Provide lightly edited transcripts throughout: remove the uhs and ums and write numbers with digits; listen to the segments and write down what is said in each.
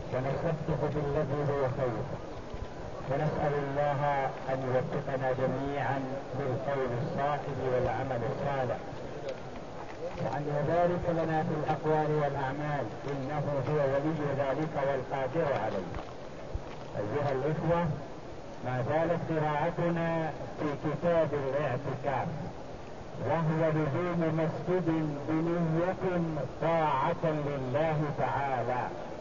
ونصدق بالذي هو خير، ونسأل الله أن يوفقنا جميعا للقول الصائب والعمل الصالح، وأن يبارك لنا في الأقوال والأعمال، إنه هو ولي ذلك والقادر عليه. أيها الإخوة، ما زالت قراءتنا في كتاب الاعتكاف، وهو لزوم مسجد بنية طاعة لله تعالى.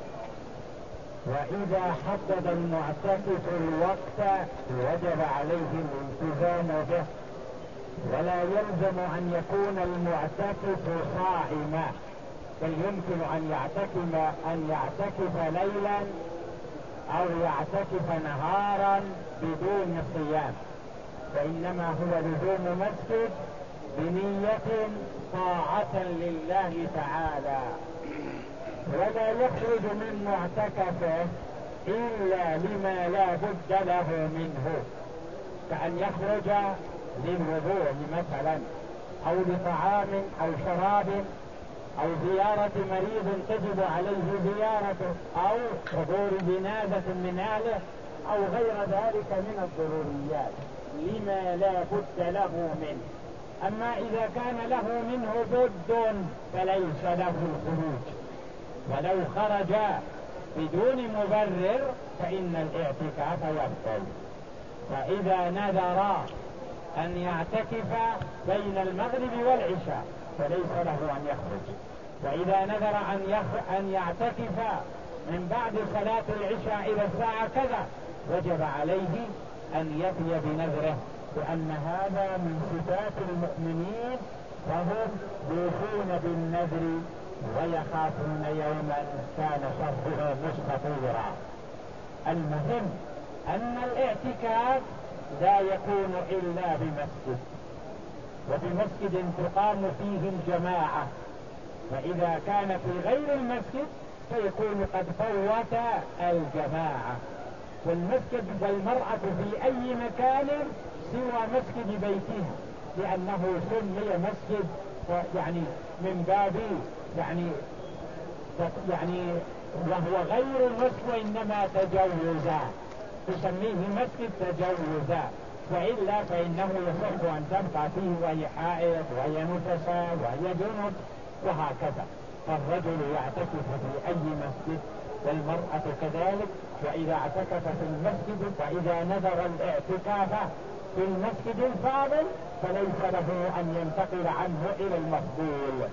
وإذا حدد المعتكف الوقت وجب عليه الالتزام به، ولا يلزم أن يكون المعتكف صائما، بل يمكن أن يعتكف ليلا أو يعتكف نهارا بدون صيام، فإنما هو لزوم مسجد بنية طاعة لله تعالى. ولا يخرج من معتكفه إلا لما لا بد له منه، كأن يخرج للوضوء مثلا، أو لطعام أو شراب، أو زيارة مريض تجب عليه زيارته، أو حضور جنازة من أهله، أو غير ذلك من الضروريات، لما لا بد له منه. أما إذا كان له منه بد فليس له الخروج، ولو خرج بدون مبرر فإن الاعتكاف يبطل. فإذا نذر أن يعتكف بين المغرب والعشاء فليس له أن يخرج، وإذا نذر أن يعتكف من بعد صلاة العشاء إلى الساعة كذا وجب عليه أن يفي بنذره، لأن هذا من صفات المؤمنين، وهم يوفون بالنذر ويخافون يوما كان شره مستطيرا. المهم أن الاعتكاف لا يكون إلا بمسجد، وبمسجد تقام فيه الجماعة، فإذا كان في غير المسجد فيكون قد فوت الجماعة. والمسجد والمرأة في أي مكان سوى مسجد بيتها، لأنه سمي مسجد يعني من باب يعني وهو غير المسجد وإنما تجوزا، تسميه مسجد تجوزا، وإلا فإنه يصح أن تبقى فيه وهي حائض وهي نفساء وهي جنب وهكذا. فالرجل يعتكف في أي مسجد والمرأة كذلك، وإذا اعتكف في المسجد فإذا نذر الاعتكاف في المسجد الفاضل فليس له أن ينتقل عنه إلى المفضول.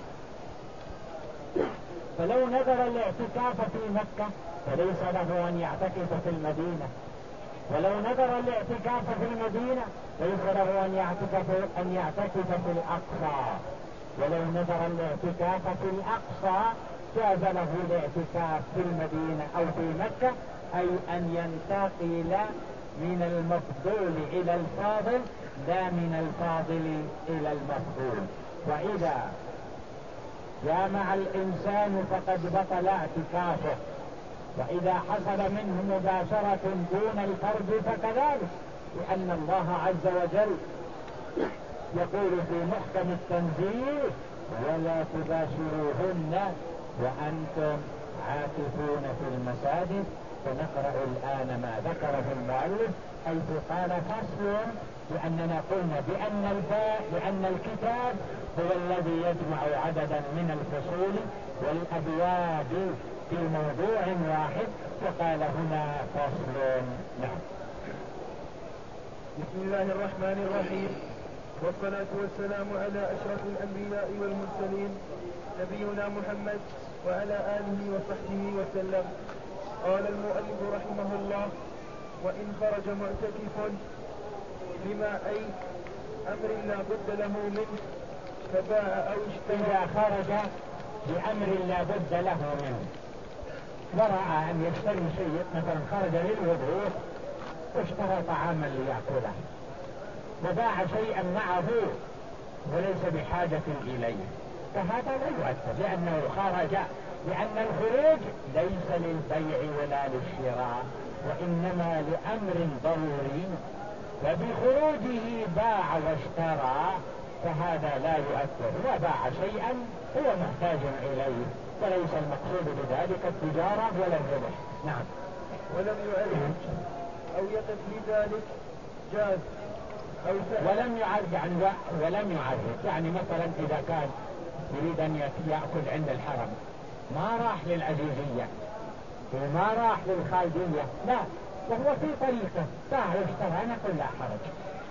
فلو نذر الاعتكاف في مكة فليس له أن يعتكف في المدينة، ولو نذر الاعتكاف في المدينة ليس له أن يعتكف في الأقصى، ولو نذر الاعتكاف في الأقصى جاز له الاعتكاف في المدينة أو في مكة، أي أن ينتقل من المفضول إلى الفاضل لا من الفاضل إلى المفضول. وإذا جامع الإنسان فقد بطل اعتكافه، وإذا حصل منه مباشرة دون الفرج فكذلك، لأن الله عز وجل يقول في محكم التنزيل: ولا تباشروهن وأنتم عاكفون في المساجد. فنقرأ الآن ما ذكره المؤلف حيث قال فصل، لأننا قلنا بأن الكتاب هو الذي يجمع عددا من الفصول والأبواب في موضوع واحد، وقال هنا فصل. نعم. بسم الله الرحمن الرحيم، والصلاة والسلام على أشرف الأنبياء والمرسلين نبينا محمد وعلى آله وصحبه وسلم. قال المؤلف رحمه الله: وإن خرج معتكف لما أي أمر لا بد له منه فباع أو اشترى. إذا خرج بأمر لا بد له منه ورأى أن يشتري شيء، مثلا خرج للوضوء واشترى طعاما ليأكله وباع شيئا معه وليس بحاجة إليه، فهذا لا يؤثر، لأنه خرج، لأن الخروج ليس للبيع ولا للشراء، وإنما لأمر ضروري، فبخروجه باع واشترى فهذا لا يؤثر، وباع شيئا هو محتاج إليه، وليس المقصود بذلك التجارة ولا الربح. نعم. ولم يعرج أو يقف لذلك جاز. أو ولم يعرج يعني مثلا إذا كان يريد أن يأكل عند الحرم، ما راح للعزيزية وما راح للخالدية، لا، وهو في طريقه باع واشترى، نقول لا حرج.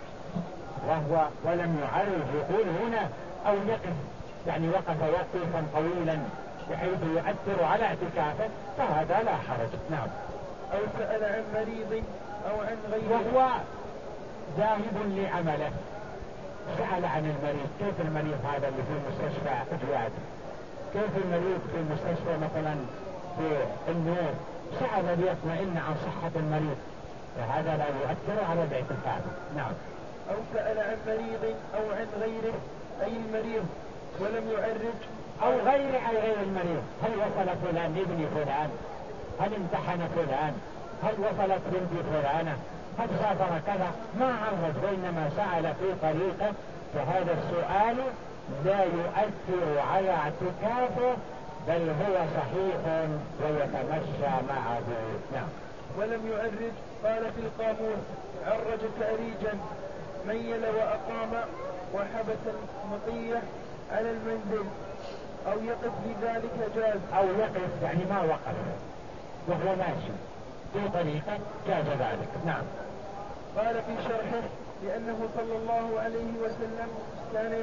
ولم يعرج يقول هنا أو يقف، يعني وقف وقفا طويلا بحيث يؤثر على اعتكافه، فهذا لا حرج. نعم. أو سأل عن مريض أو عن غيره وهو ذاهب لعمله، سأل عن المريض، كيف المريض هذا اللي في المستشفى أجواد، كيف المريض في المستشفى مثلا في النور، سأل ليطمئن عن صحة المريض، فهذا لا يؤثر على الاعتكاف. نعم. أو سأل عن مريض أو عن غيره أي المريض ولم يعرج. أو غير المريض، هل وصل فلان ابن فلان، هل امتحن فلان، هل وصلت بنت فلانة، هل سافر كذا، ما عرج وإنما سأل في طريقه، فهذا السؤال لا يؤثر على اعتكافه، بل هو صحيح ويتمشى معه. نعم. ولم يعرج قال في القاموس عرج تأريجا ميل وأقام وحبس المطية على المنزل أو يقف لذلك جاز. أو يقف يعني ما وقف وهو ماشي في طريقه، جاز ذلك. نعم. قال في شرحه لأنه صلى الله عليه وسلم كان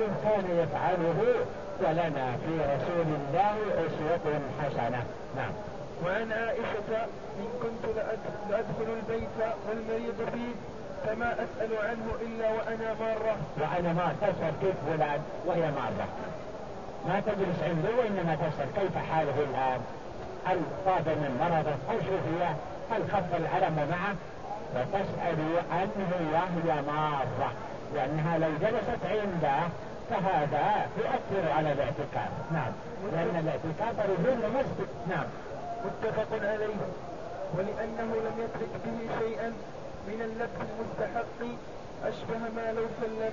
يفعله ولنا في رسول الله أسوة حسنة. نعم. وعن عائشة إن كنت لأدخل البيت والمريض فيه فما أسأل عنه إلا وأنا مارة. تسأل كيف فلان وهي مارة، ما تجلس عنده وإنما تسأل كيف حاله الآن، هل طاب من مرضه، هل شفي، هل خف الألم معه، فتسأل عنه وهي مارة، لأنها لو جلست عنده فهذا يؤثر على الاعتكاف. نعم. لأن الاعتكاف رجل مسجد. نعم. متفق عليه. ولأنه لم يترك به شيئا من اللبس المستحق أشبه ما لو سلم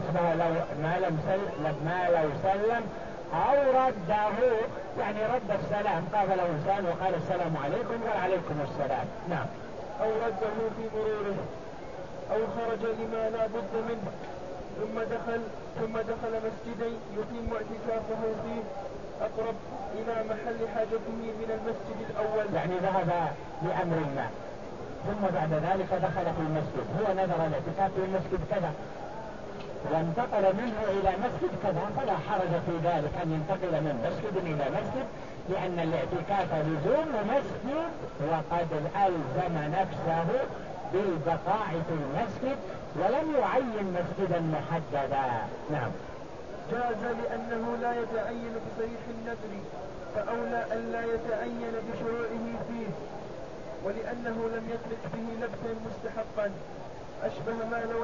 أو رده، يعني رد السلام، قابله إنسان وقال السلام عليكم وعليكم السلام. نعم. أو رده في مروره أو خرج لما لا بد منه ثم دخل مسجدا يتم اعتكافه فيه أقرب إلى محل حاجته من المسجد الأول، يعني ذهب لأمر ما ثم بعد ذلك دخل في المسجد، هو نذر الاعتكاف في المسجد كذا وانتقل منه إلى مسجد كذا، فلا حرج في ذلك أن ينتقل من مسجد إلى مسجد، لأن الاعتكاف لزوم مسجد وقد ألزم نفسه بالبقاء في المسجد ولم يعين مسجدا محددا. نعم. جاز لأنه لا يتعين بصريح النذر، فأولى أن لا يتعين بشروعه فيه، ولأنه لم يترك به لبسا مستحقا أشبه ما لو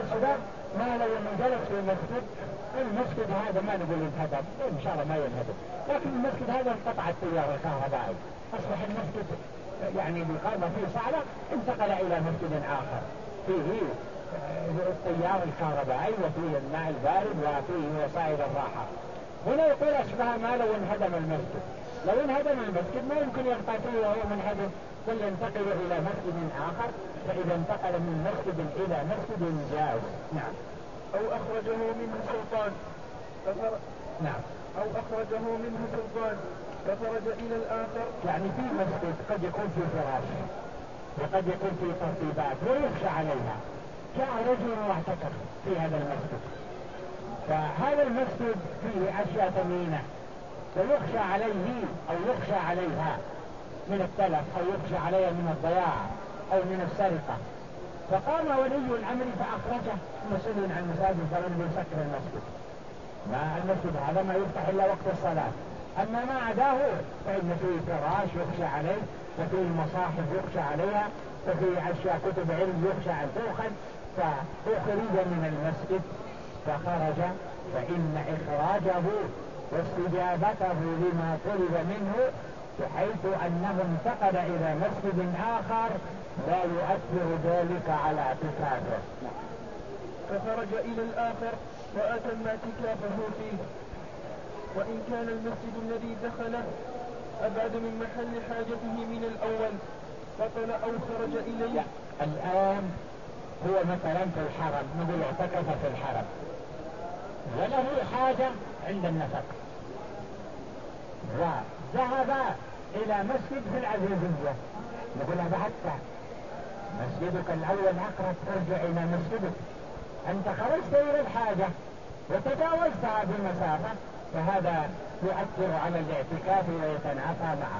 جلس في المسجد هذا ما نقول انهدم، إن شاء الله ما ينهدم، لكن المسجد هذا انقطعت التيار الكهربائي، أصبح المسجد يعني بقام فيه صعلة، انتقل إلى مسجد آخر فيه التيار الكهربائي وفيه الماء البارد وفيه وسائل الراحة. هنا يقول أشبه ما لو انهدم المسجد، لو انهدم المسجد ما يمكن يبقى فيه وهو منهدم، بل ينتقل إلى مسجد آخر، فإذا انتقل من مسجد إلى مسجد جاز. نعم. أو أخرجه منه سلطان نعم. أو أخرجه منه سلطان فخرج إلى الآخر، يعني في مسجد قد يكون في فراش وقد يكون في ترتيبات ويخشى عليها، جاء رجل واعتكف في هذا المسجد، فهذا المسجد فيه أشياء ثمينة ويخشى عليه أو يخشى عليها من التلف أو يخشى عليها من الضياع أو من السرقة، فقام ولي الأمر فأخرجه مسؤول عن المساجد فلم يسكر المسجد، ما المسجد هذا ما يفتح إلا وقت الصلاة، أما ما عداه فإن فيه فراش يخشى عليه، وفيه مصاحف يخشى عليها، وفيه أشياء كتب علم يخشى أن تؤخذ، فأخرج من المسجد فخرج، فإن إخراجه واستجابته لما طلب منه بحيث أنه انتقل إلى مسجد آخر لا يؤثر ذلك على اعتكافه. فخرج إلى الآخر وأتم اعتكافه فيه. وإن كان المسجد الذي دخله أبعد من محل حاجته من الأول بطل أو خرج إليه. الآن هو مثلا في الحرم، نقول اعتكف في الحرم وله حاجة عند النفق، وذهب إلى مسجد في العزيزية، نقول أبعدت، مسجدك الأول أقرب، ارجع إلى مسجدك. أنت خرجت إلى الحاجة وتجاوزتها بمسافة، فهذا يؤثر على الاعتكاف ويتنافى معه.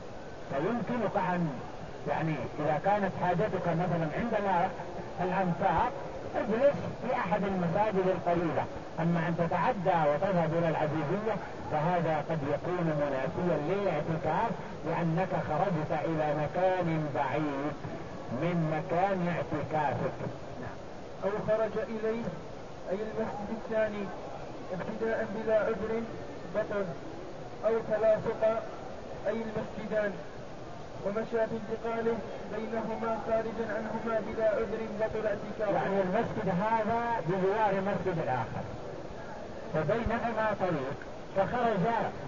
فيمكنك أن يعني إذا كانت حاجتك مثلا عندنا الأنفاق اجلس في أحد المساجد القريبة، أما أن تتعدى وتذهب إلى العزيزية فهذا قد يكون منافيا للاعتكاف، لأنك خرجت إلى مكان بعيد من مكان اعتكافك. أو خرج إليه أي المسجد الثاني ابتداء بلا عذر بطل، أو تلاصق أي المسجدان ومشى في انتقاله بينهما خارجا عنهما بلا عذر بطل اعتكافه. يعني المسجد هذا بجوار مسجد الآخر فبينهما طريق، فخرج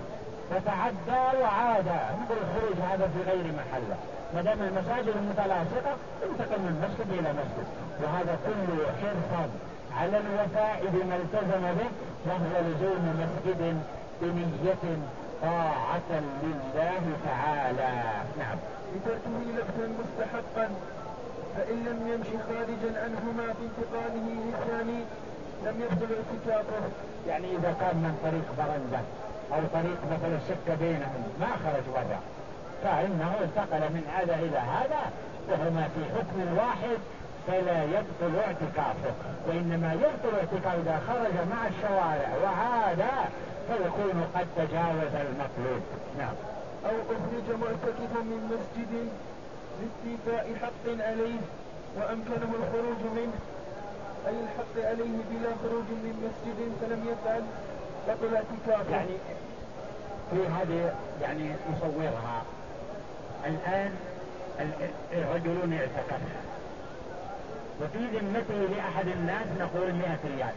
فتعدى وعاد، نقول الخروج هذا في غير محله، ما دام المساجد المتلاصقة انتقل من مسجد إلى مسجد، وهذا كله حرصا على الوفاء بما التزم به، وهو لزوم مسجد بنية طاعة لله تعالى. نعم. بتركه لبسا مستحقا، فإن لم يمشي خارجا عنهما في انتقاله للثاني لم يبطل اعتكافه. يعني إذا كان من طريق برندة أو طريق مثلا شك بينهم ما خرج وجه، فإنه انتقل من هذا إلى هذا وهما في حكم واحد، فلا يبطل اعتكافه، وإنما يبطل اعتكافه إذا خرج مع الشوارع وعاد فيكون قد تجاوز المطلوب. نعم. أو أخرج معتكفا من مسجد لاستيفاء حق عليه وأمكنه الخروج منه، أي الحق عليه بلا خروج من مسجد فلم يفعل بطل اعتكافه. يعني في هذه يعني نصورها الآن، الرجل اعتكف وفي ذمته لأحد الناس نقول 100 ريال،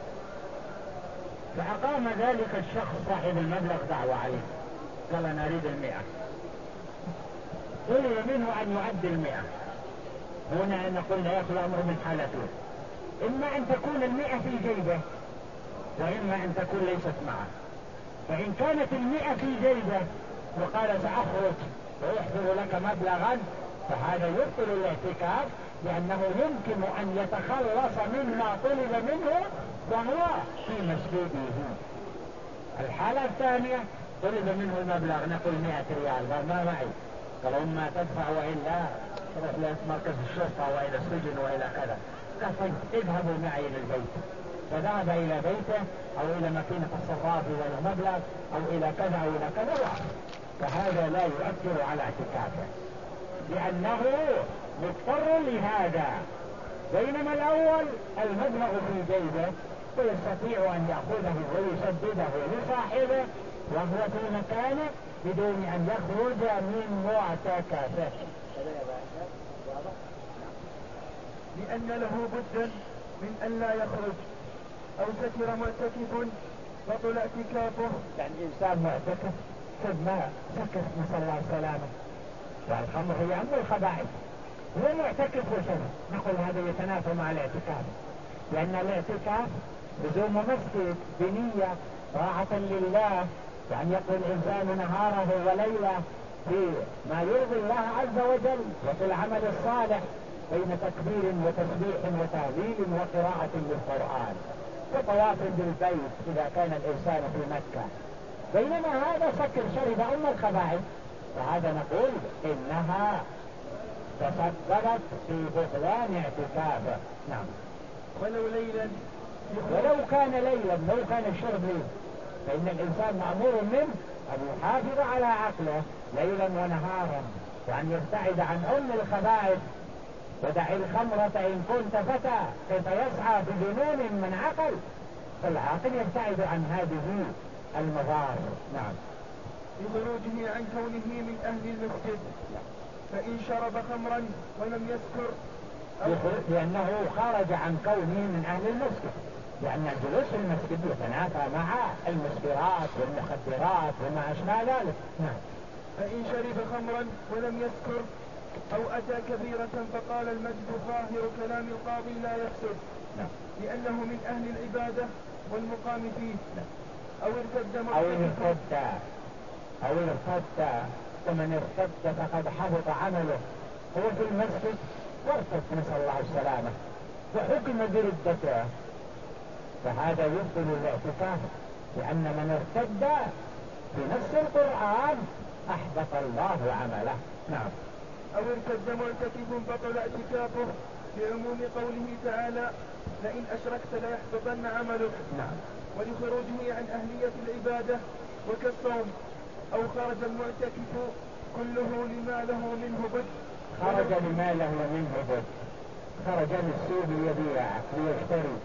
فأقام ذلك الشخص صاحب المبلغ دعوة عليه، قال أنا أريد 100، طلب منه أن يؤدي 100. هنا نقول لا يخلو أمر من حالتين، إما أن تكون 100 في جيبه وإما أن تكون ليست معه. فإن كانت 100 في جيبه وقال سأخرج ويحضر لك مبلغا فهذا يبطل الاعتكاف، لأنه يمكن أن يتخلص مما طلب منه وهو في مسجده. الحالة الثانية طلب منه المبلغ نقول 100 ريال، قال ما معي، قال إما تدفع وإلا تروح لمركز الشرطة وإلى السجن وإلى كذا، قال طيب اذهبوا معي إلى البيت، فذهب إلى بيته أو إلى ماكينة الصراف والمبلغ أو إلى كذا أو إلى كذا، فهذا لا يؤثر على اعتكافه لأنه مضطر لهذا، بينما الأول المبلغ في جيبه ويستطيع أن يأخذه ويسدده لصاحبه وهو في مكانه بدون أن يخرج من معتكفه. لأن له بدا من أن لا يخرج، أو سكر معتكف بطل اعتكافه. يعني إنسان معتكف ثم سكر نسأل الله السلامة، والخمر هي أم الخبائث، هو معتكف وشرب، نقول هذا يتنافى مع الاعتكاف، لأن الاعتكاف لزوم مسجد بنية طاعة لله، يعني يقضي الإنسان نهاره وليله في ما يرضي الله عز وجل وفي العمل الصالح بين تكبير وتسبيح وتهليل وقراءة للقرآن وطواف بالبيت إذا كان الإنسان في مكة، بينما هذا سكر شرب أم الخبائث، فهذا نقول إنها تسببت في بطلان اعتكافه. نعم. ولو كان ليلا، لو كان الشرب ليل، فإن الإنسان مأمور منه أن يحافظ على عقله ليلا ونهارا، وأن يبتعد عن أم الخبائث. ودع الخمرة إن كنت فتى كيف يسعى بجنون من عقل، فالعاقل يبتعد عن هذه المضار. نعم. لخروجه عن كونه من أهل المسجد، فإن شرب خمرا ولم يسكر لأنه خرج عن كونه من أهل المسجد، لأن الجلوس في المسجد يتنافى مع المسكرات والمخدرات وما أشبه ذلك. نعم. فإن شرب خمرا ولم يسكر أو أتى كبيرة فقال المجد ظاهر كلام القاضي لا يفسد. نعم. لأنه من أهل العبادة والمقام فيه. نعم. أو ارتد فمن ارتد فقد حبط عمله. هو في المسجد وارتد، نسأل الله السلامة، وحكم بردته، فهذا يبطل الاعتكاف، لأن من ارتد في نفس القرآن أحبط الله عمله. نعم. أو ارتد معتكف بطل اعتكافه لعموم قوله تعالى لئن أشركت ليحبطن عملك. نعم. ولخروجه عن أهلية العبادة وكالصوم. أو خرج المعتكف كله لما له منه بد. خرج للسوق ليبيع ليشتري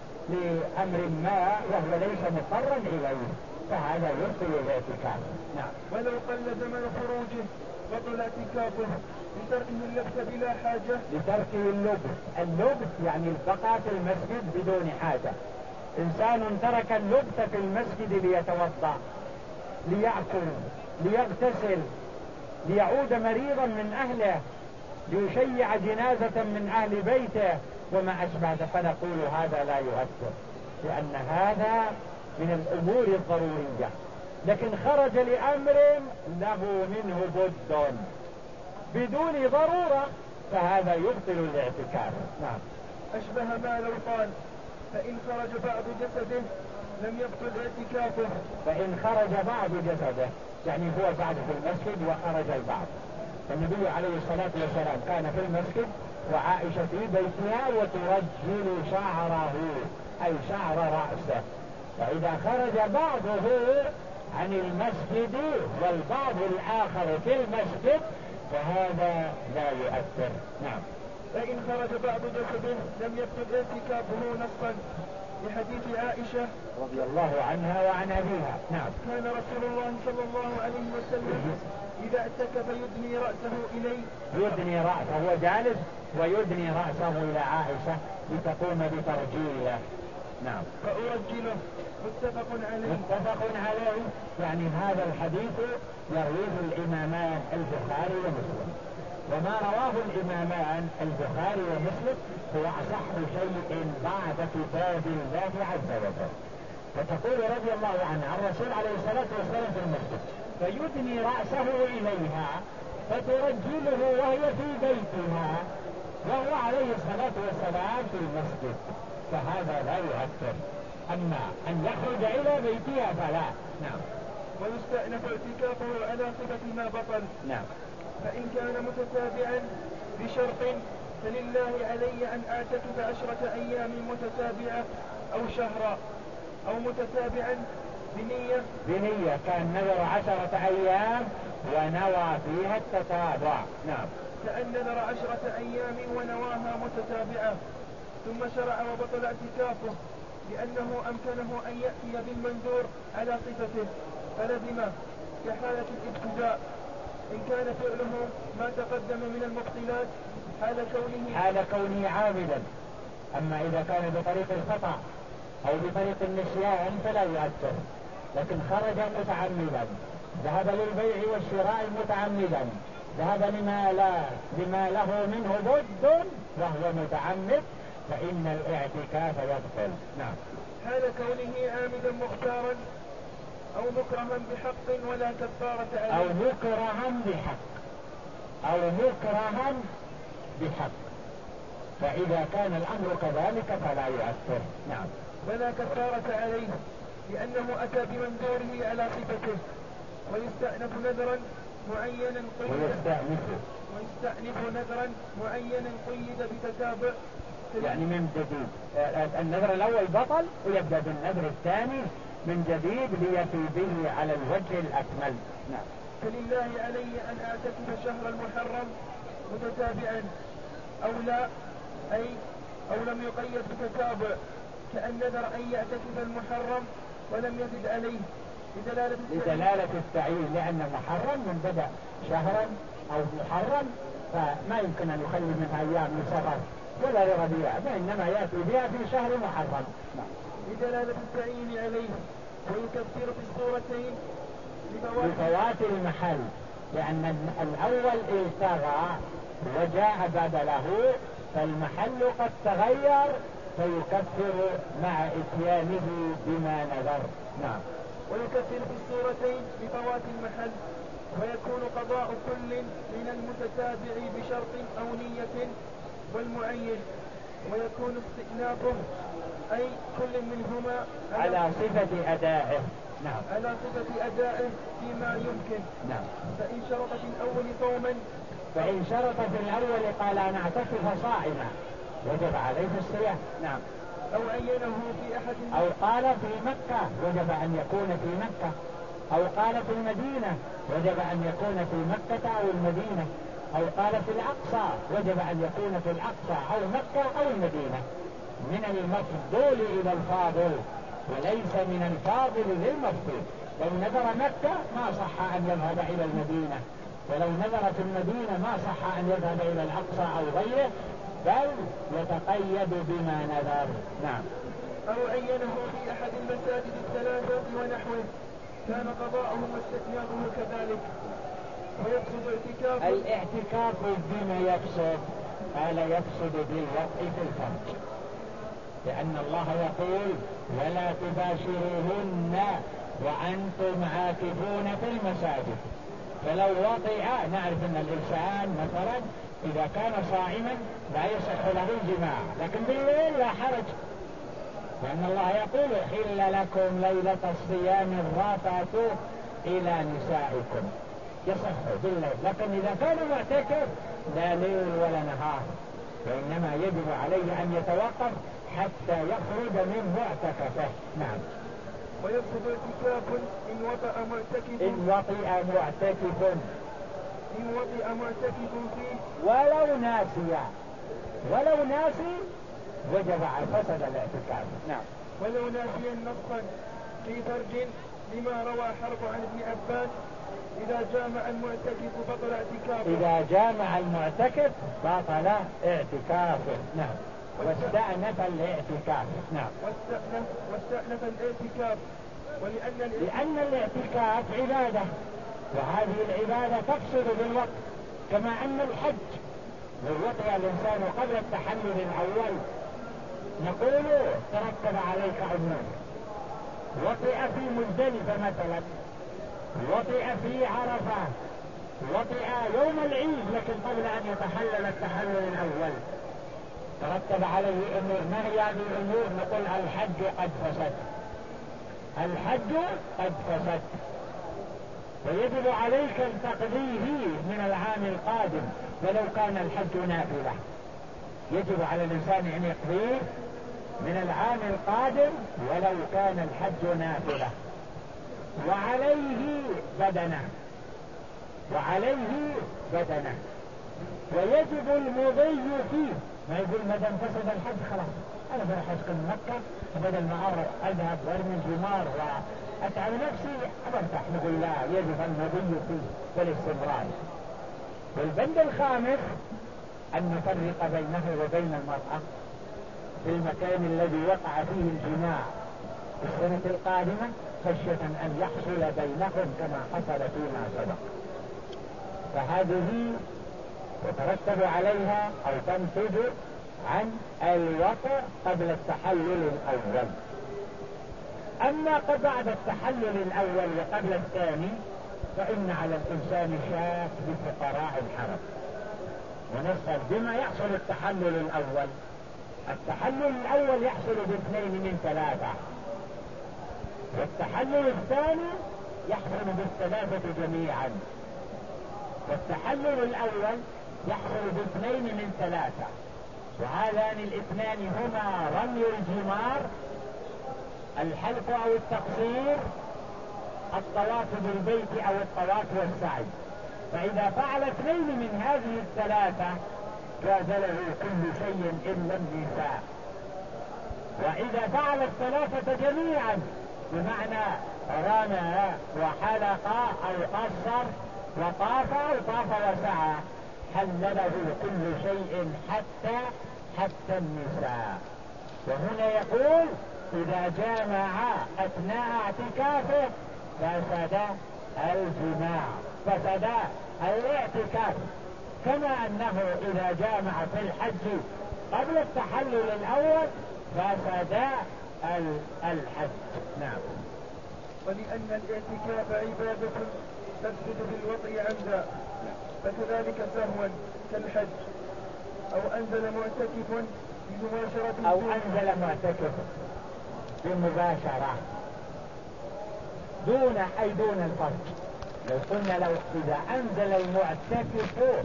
لأمر ما وهو ليس مضطرا إليه، فهذا يبطل الاعتكاف. نعم. ولو قل زمن خروجه بطل اعتكافه لتركه اللبس بلا حاجة. لتركه اللبس يعني البقاء في المسجد بدون حاجة. إنسان ترك اللبس في المسجد ليتوضأ، ليأكل، ليغتسل، ليعود مريضا من أهله، ليشيع جنازة من أهل بيته وما أشبه، فنقول هذا لا يؤثر، لأن هذا من الأمور الضرورية. لكن خرج لأمر له منه بد بدون ضرورة، فهذا يبطل الاعتكاف. نعم. أشبه ما لو قال فإن خرج بعض جسده لم يبطل اعتكافه. فإن خرج بعض جسده يعني هو بعد في المسجد وخرج البعض. النبي عليه الصلاة والسلام كان في المسجد وعائشة في بيتها وترجل شعره أي شعر رأسه، فإذا خرج بعضه عن المسجد والبعض الآخر في المسجد فهذا لا يؤثر. نعم. فإن خرج بعض جسده لم يبطل اعتكافه نصا لحديث عائشة رضي الله عنها وعن أبيها. نعم. كان رسول الله صلى الله عليه وسلم إذا اعتكف يدني رأسه إليه. يدني رأسه، هو جالس ويدني رأسه إلى عائشة لتقوم بترجيله. نعم. فأرجله. متفق عليه. يعني هذا الحديث يرويه الإمامان البخاري ومسلم، وما رواه الإمامان البخاري ومسلم هو أصح شيء بعد كتاب الله عز وجل. فتقول رضي الله عنها الرسول عليه الصلاة والسلام في المسجد فيدني رأسه إليها فترجله وهي في بيتها وهو عليه الصلاة والسلام في المسجد، فهذا لا يؤثر. أما أن يخرج إلى بيتها فلا. نعم. ويستأنف اعتكافه على صفة ما بطل. نعم. فإن كان متتابعا بشرط فلله علي أن أعتكف 10 أيام متتابعة أو شهرا، أو متتابعا بنية كان نذر 10 أيام ونوى فيها التتابع. نعم. كأن نذر 10 أيام ونواها متتابعة ثم شرع وبطل اعتكافه لأنه أمكنه أن يأتي بالمنذور على صفته فلزمه كحالة الابتداء إن كان فعله ما تقدم من المبطلات حال كونه عامدا. أما إذا كان بطريق الخطأ أو بطريق النسيان فلا يؤثر، لكن خرج متعمدا، ذهب للبيع والشراء متعمدا، ذهب لما له منه بد وهو متعمد، فإن الاعتكاف يبطل. نعم. حال كونه عامدا مختارا أو مكرها بحق ولا كفارة عليه. أو مكرها بحق، فإذا كان الأمر كذلك فلا يؤثر. نعم. ولا كفارة عليه لأنه أتى بمنذوره على صفته. ويستأنف نذرا معينا قيد بتتابع، يعني من جديد. النذر الأول بطل ويبدأ بالنذر الثاني من جديد ليأتي به على الوجه الأكمل. نعم. فلله علي أن أعتكف شهر المحرم متتابعا أو لا، أو لم يقيد بتتابع، كأن نذر أن يعتكف المحرم ولم يزد عليه لدلالة التعيين، لأن محرم من بدأ شهرا أو محرم فما يمكن أن يخلي منها أيام لسفر ولا لربيع، فإنما يأتي بها في شهر محرم. لدلالة التعيين عليه، ويكفر في الصورتين بفوات المحل، لأن الأول التغى وجاء بدله، فالمحل قد تغير فيكفر مع إتيانه بما نذر. نعم. ويكفر في الصورتين بفوات المحل، ويكون قضاء كل من المتتابع بشرط أو نية والمعين، ويكون استئنافه أي كل منهما على صفة أدائه. نعم. على صفة أدائه فيما يمكن. نعم. فإن شرط في الأول صوما، فإن شرط في الأول قال أنا اعتكف صائما وجب عليه الصيام. نعم. أو عينه في أحد أو قال في مكة وجب أن يكون في مكة، أو قال في المدينة وجب أن يكون في مكة أو المدينة، أو قال في الأقصى وجب أن يكون في الأقصى أو مكة أو المدينة، من المفضول إلى الفاضل وليس من الفاضل للمفضول. لو نذر مكة ما صح أن يذهب إلى المدينة، ولو نذر في المدينة ما صح أن يذهب إلى الأقصى أو غيره، بل يتقيد بما نذر. نعم. أو عينه في أحد المساجد الثلاثة ونحوه كان قضاؤه واستثناؤه كذلك. ويقصد اعتكافه. الاعتكاف بما يقصد؟ قال يقصد بالوقت في الفرج، لأن الله يقول ولا تباشروهن وأنتم عاكفون في المساجد. فلو وطئ، نعرف أن الإنسان مثلا إذا كان صائما لا يصح له الجماع، لكن بالليل لا حرج، لأن الله يقول حل لكم ليلة الصيام الرافث إلى نسائكم، يصح بالليل. لكن إذا كان معتكف لا ليل ولا نهار، وإنما يجب عليه أن يتوقف حتى يخرج من معتكفه. نعم. ويقصد اعتكاف إن وطئ معتكف فيه ولو ناسي وجب على فسد الاعتكاف. نعم. ولو ناسيا نصا في فرج لما روى حرب عن ابن عباس إذا جامع المعتكف بطل اعتكافه. إذا جامع المعتكف بطل اعتكافه. نعم. واستأنف الاعتكاف. نعم. واستأنف الاعتكاف. لأن الاعتكاف عبادة، وهذه العبادة تقصد بالوقت، كما أن الحج لو وطئ الإنسان قبل التحلل الأول نقول ترتب عليك أمور. وطئ في مزدلفة مثلا، وطئ في عرفة، وطئ يوم العيد لكن قبل أن يتحلل التحلل الأول، ترتب عليه أمور. ما هي هذه الأمور؟ نقول الحج قد فسد، الحج قد فسد، ويجب عليك أن تقضيه من العام القادم. ولو كان الحج نافلة يجب على الإنسان أن يقضيه من العام القادم ولو كان الحج نافلة. وعليه بدنه ويجب المضي فيه. ما يقول ما دام فسد الحج خلاص أنا برحج من مكة بدل ما أذهب وارمي الجمار وأتعب نفسي أرتاح. نقول لا، يجب المضي فيه والاستمرار. والبند الخامس أن نفرق بينه وبين المرأة في المكان الذي وقع فيه الجماع في السنة القادمة، خشية أن يحصل بينهم كما حصل فيما سبق. فهذه يترتب عليها أو تنتج عن الوطء قبل التحلل الأول. أما بعد التحلل الأول وقبل الثاني فإن على الإنسان شاك بفقراء الحرم، ونسأل بما يحصل التحلل الأول. التحلل الأول يحصل باثنين من ثلاثة، والتحلل الثاني يحصل بالثلاثة جميعا. والتحلل الأول يحصل باثنين من ثلاثة، وهذان الاثنان هما رمي الجمار، الحلق أو التقصير، الطواف بالبيت أو الطواف والسعي. فإذا فعل اثنين من هذه الثلاثة جاز له كل شيء إلا النساء. وإذا فعل الثلاثة جميعا بمعنى رمى وحلق أو قصر وطاف أو طاف وسعى حل له كل شيء حتى النساء. وهنا يقول إذا جامع أثناء اعتكافه فسد الجماع، فسد الاعتكاف، كما أنه إذا جامع في الحج قبل التحلل الأول فسد الحج. نعم. ولأن الاعتكاف عبادة تفسد بالوطء عمدا، فكذلك سهوا كالحج. أو أنزل معتكف بمباشرة، أو أنزل معتكف بمباشرة دون الفرج. لو قلنا لو إذا أنزل المعتكف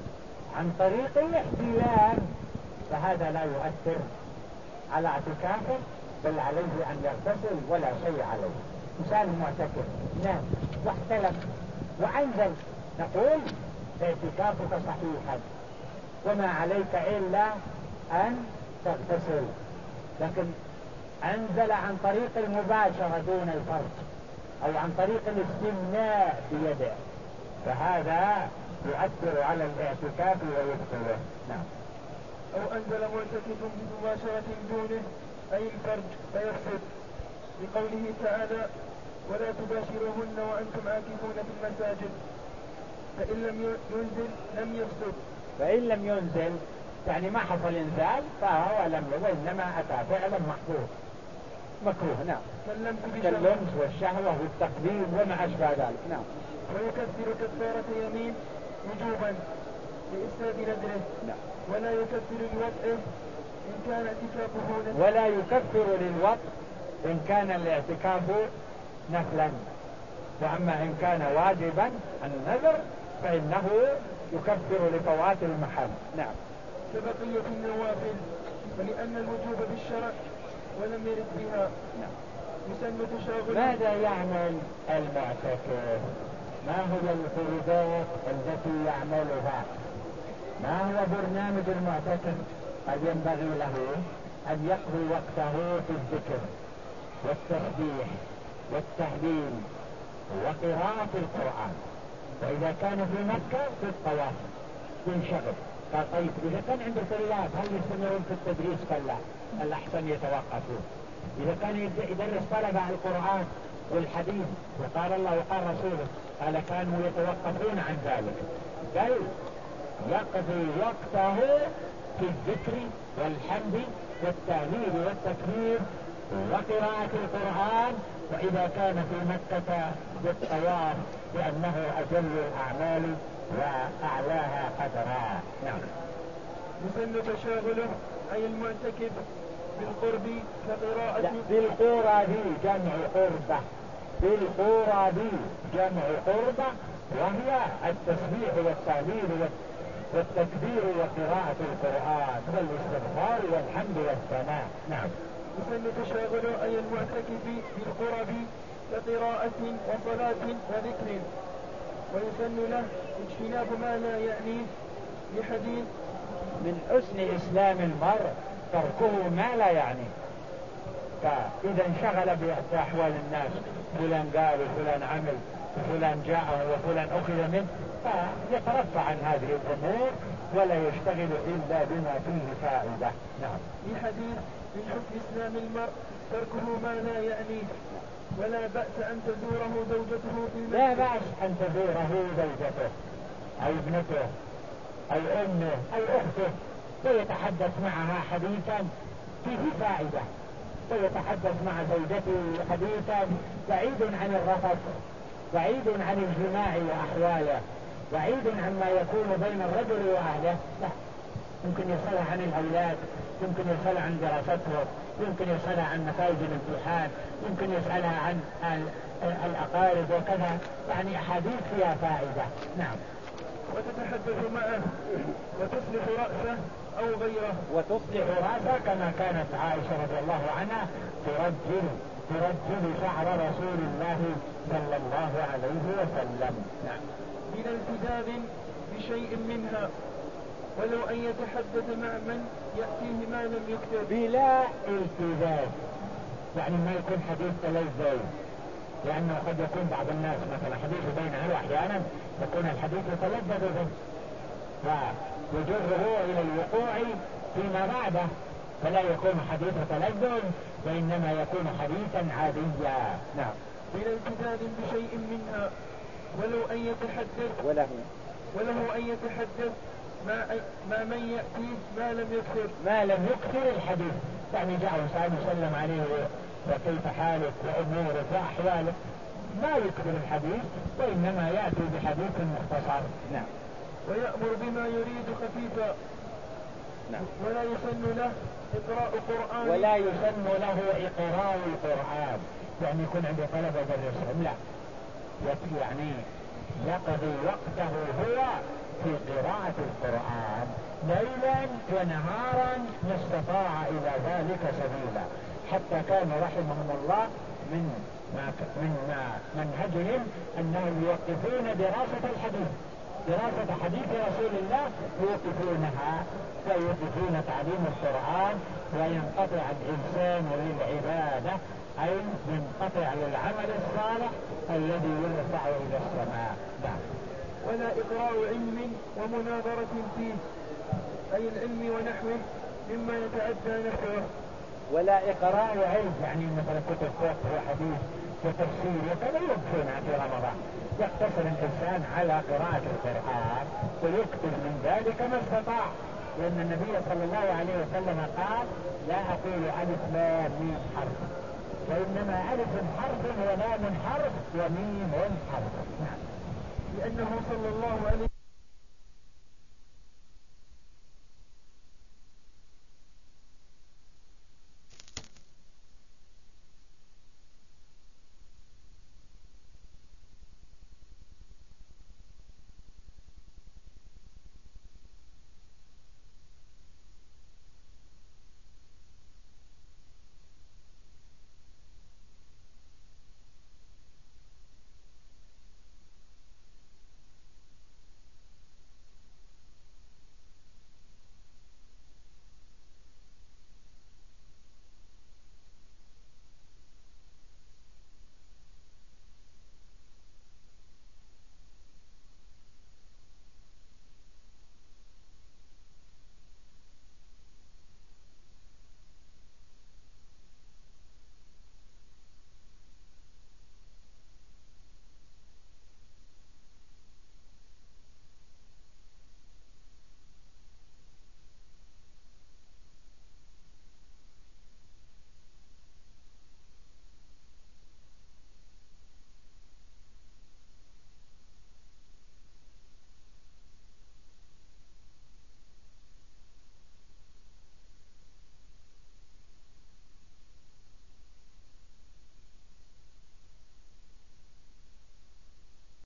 عن طريق الاحتلال فهذا لا يؤثر على اعتكافه، بل عليه أن يغتسل ولا شيء عليه. مثال المعتكف نام واحتلم وأنزل، نقول اعتكافك صحيحا وما عليك إلا أن تغتسل. لكن أنزل عن طريق المباشرة دون الفرج أو عن طريق الاستمناء بيده فهذا يؤثر على الاعتكاف ويبطله. نعم. أو أنزل معتكف بمباشرة دونه أي الفرج فيفسد، لقوله تعالى: ولا تباشروهن وأنتم عاكفون في المساجد. فإن لم ينزل لم يفسد. فإن لم ينزل يعني ما حصل انزال فهو لم ينزل، إنما أتى فعلا محظور مكروه. نعم. كاللمس والشهوة والتقديم وما أشبه ذلك. نعم. ويكفر كفارة يمين وجوبا لإسناد نذره. نعم. ولا يكفر لوطئه إن كان اعتكافه نفلا. ولا يكفر للوطء إن كان الاعتكاف نفلا، وأما إن كان واجبا النذر فإنه يكفر لفوات المحل. نعم. كبقية النوافل، ولأن الوجوب بالشرع ولم يرد بها. نعم. يسن تشاغل. ماذا يعمل المعتكف؟ ما هو الفروضات التي يعملها؟ ما هو برنامج المعتكف؟ قد ينبغي له أن يقضي وقته في الذكر والتسبيح والتهليل وقراءة القرآن، وإذا كان في مكة في الطواف ينشغل. طيب إذا كان عنده طلاب هل يستمرون في التدريس؟ كلا، الأحسن يتوقفون. إذا كان يدرس طلبة القرآن والحديث وقال الله وقال رسوله قال كانوا يتوقفون عن ذلك، بل يقضي وقته في الذكر والحمد والتهليل والتكبير وقراءة القرآن، وإذا كان في مكة بالطواف لأنه أجل الأعمال وأعلاها قدرا. نعم. يسن تشاغله أي المعتكف بالقرب كقراءة. لا، بالقرب جمع قربة، بالقرب جمع قربة، وهي التسبيح والتهليل والتكبير وقراءة القرآن والاستغفار والحمد والثناء. نعم. يسن تشاغله أي المعتكف بالقرب كقراءة وصلاة وذكر، ويسن له اجتناب ما لا يعنيه لحديث: من حسن إسلام المرء تركه ما لا يعنيه. فإذا انشغل بأحوال الناس، فلان قال وفلان عمل وفلان جاء وفلان أخذ منه، فيترفع عن هذه الأمور ولا يشتغل إلا بما فيه فائدة. نعم. لحديث: من حسن إسلام المرء تركه ما لا يعنيه، ولا بأس أن تزوره زوجته في المسجد. لا بأس أن تزوره زوجته أو ابنته أو أمه أو أخته ويتحدث معها حديثا فيه فائدة، ويتحدث مع زوجته حديثا بعيد عن الرفث، بعيد عن الجماع وأحواله، بعيد عما يكون بين الرجل وأهله. لا، يمكن يسألها عن الأولاد، يمكن يسألها عن دراسته، يمكن يسألها عن نتائج الامتحان، يمكن يسألها عن الأقارب وكذا، يعني أحاديث فيها فائدة. نعم. وتتحدث معه وتصلح رأسه أو غيره. وتصلح رأسه كما كانت عائشة رضي الله عنها ترجل شعر رسول الله صلى الله عليه وسلم. نعم. من التزام بشيء منها، ولو أن يتحدث مع من يأتيه ما لم يكتب. بلا التزام، يعني ما يكون حديث تلذذ، لأنه قد يكون بعض الناس مثلا حديث بين أهله أحيانا يكون الحديث يتلذذ به فيجره إلى الوقوع فيما بعده، فلا يكون حديث تلذذ وإنما يكون حديثا عاديا. نعم. بلا التزام بشيء منها وله أن يتحدث ما من يأتي ما لم يكثر الحديث. يعني جاء إنسان يسلم عليه وكيف حالك وأمورك وأحوالك، ما يكثر الحديث وإنما يأتي بحديث مختصر. نعم. ويأمر بما يريد خفيفا. نعم. ولا يسن له إقراء القرآن، يعني يكون عنده طلبة يدرسهم، لا، يعني يقضي وقته هو في قراءة القرآن ليلا ونهارا ما استطاع إلى ذلك سبيلا. حتى كان رحمهم الله من منهجهم أنهم يوقفون دراسة حديث رسول الله، يوقفونها ويوقفون تعليم القرآن، وينقطع الإنسان للعبادة، أي ينقطع للعمل الصالح الذي يرفع إلى السماء. نعم. ولا إقراء علم ومناظرة فيه، أي العلم ونحوه مما يتعدى نفعه. ولا إقراء علم، يعني مثلا كتب فقه وحديث وتفسير وكذا يكفينا في رمضان. يقتصر الإنسان على قراءة القرآن ويكثر من ذلك ما استطاع، لأن النبي صلى الله عليه وسلم قال: لا أقول ألف لام ميم حرف، وإنما ألف حرف ولام حرف وميم حرف. نعم. لأنه صلى الله عليه